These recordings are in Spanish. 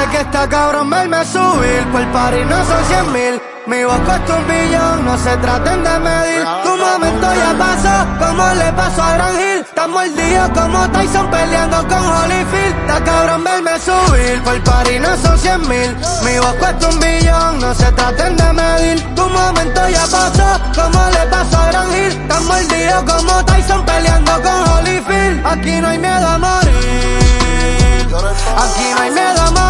que está cabrón verme subir. Por party no son 100,000. Mi voz cuesta 1 billón, no se traten de medir. Tu momento ya pasó, como le pasó a Gran Hill. Estás mordido como Tyson peleando con Holyfield. Está cabrón verme subir. Por party no son 100,000. Mi voz cuesta 1 billón, no se traten de medir. Tu momento ya pasó, como le pasó a Gran Hill. Estás mordido como Tyson peleando con Holyfield. Aquí no hay miedo a morir. Aquí no hay miedo a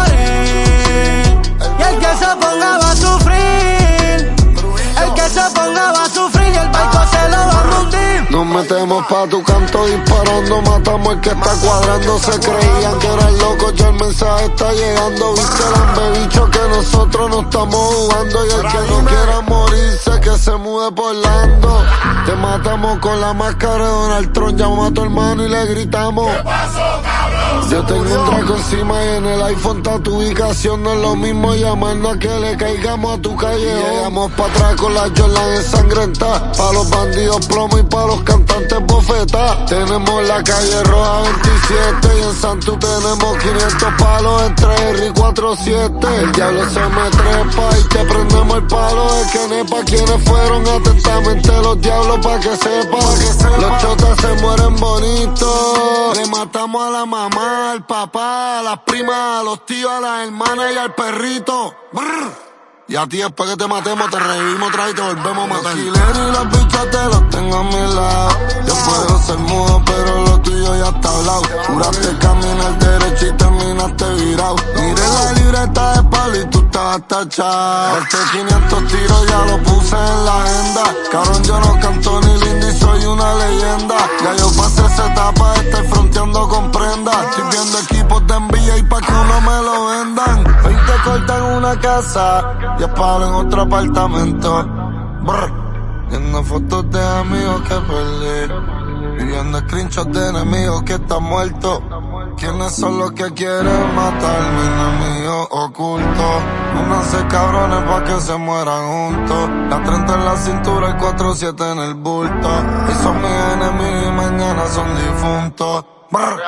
morir. Y el que se ponga va a sufrir. El que se ponga va a sufrir y el barco se lo va a hundir. Nos metemos pa' tu canto disparando, matamos el que está cuadrando. Se creían que eran locos, ya el mensaje está llegando. Viste el bicho que nosotros no estamos jugando. Y el que no quiera morirse, que se mude por Lando. Te matamos con la máscara de Donald Trump, llamamos a tu hermano y le gritamos: ¿qué pasó, cabrón? Yo tengo un Draco encima y en el iPhone está tu ubicación. No es lo mismo llamarnos a que le caigamos a tu calle. Llegamos pa' atrás con la Jordan ensangrentadas, pa' los bandidos plomo y pa' los cantantes bofetas. Tenemos la calle Roja 27 y en Santu tenemos 500 palos entre R y 47. El diablo se me trepa y te prendemos el palo de que nepa quienes fueron atentamente los diablos pa' que sepan. Los chotas se mueren bonitos. Le matamos a la mamá, al papá, a las primas, a los tíos, a las hermanas y al perrito. Brr. Y a ti después que te matemos te revivimos otra vez y te volvemos a matar. Los killers y las bichas te los tengo a mi lado. Yo puedo ser mudo pero lo tuyo ya está hablado. Juraste caminar derecho y terminaste virado. Miré la libreta de palo y tú estabas tachado. Este 500 tiros ya lo puse en la agenda. Cabrón, yo no canto ni lindo y soy una leyenda. Ya yo pasé esa etapa de estar fronteando con prenda. Estoy viendo equipos de envía y pa' que uno me lo vendan. 20 cortan una casa y es palo en otro apartamento. Brr. Viendo fotos de amigos que perdí, viendo screenshots de enemigos que están muertos. ¿Quiénes son los que quieren matar? Mi enemigo oculto. Únanse cabrones pa' que se mueran juntos. La 30 en la cintura, el 4-7 en el bulto. Y son mis enemigos y mañana son difuntos. Brr.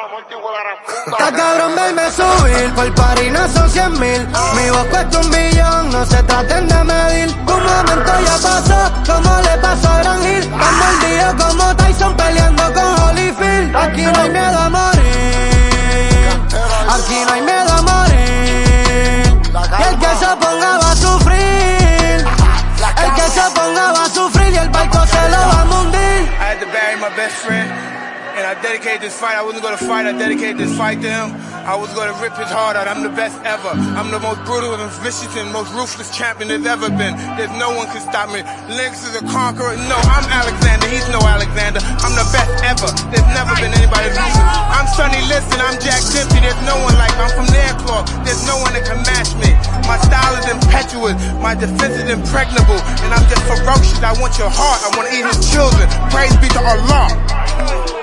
Está cabrón verme subir, por party no son 100,000. Mi voz cuesta 1 billón, no se traten de medir. Tu momento ya pasó, como le pasó a Gran Hill. Estás mordido como Tyson peleando con Holyfield. Aquí no hay miedo a morir. Aquí no hay miedo a morir. Y el que se ponga va a sufrir. El que se ponga va a sufrir y el barco se lo va a hundir. I had to bury my best friend. And I dedicated this fight, I wasn't gonna fight, I dedicated this fight to him. I was gonna rip his heart out, I'm the best ever. I'm the most brutal and vicious and most ruthless champion there's ever been. There's no one can stop me. Lynx is a conqueror, no, I'm Alexander, he's no Alexander. I'm the best ever, there's never been anybody ruthless. I'm Sonny Liston, I'm Jack Dempsey, there's no one like me. I'm from Nairclaw, there's no one that can match me. My style is impetuous, my defense is impregnable. And I'm just ferocious, I want your heart, I wanna eat his children. Praise be to Allah.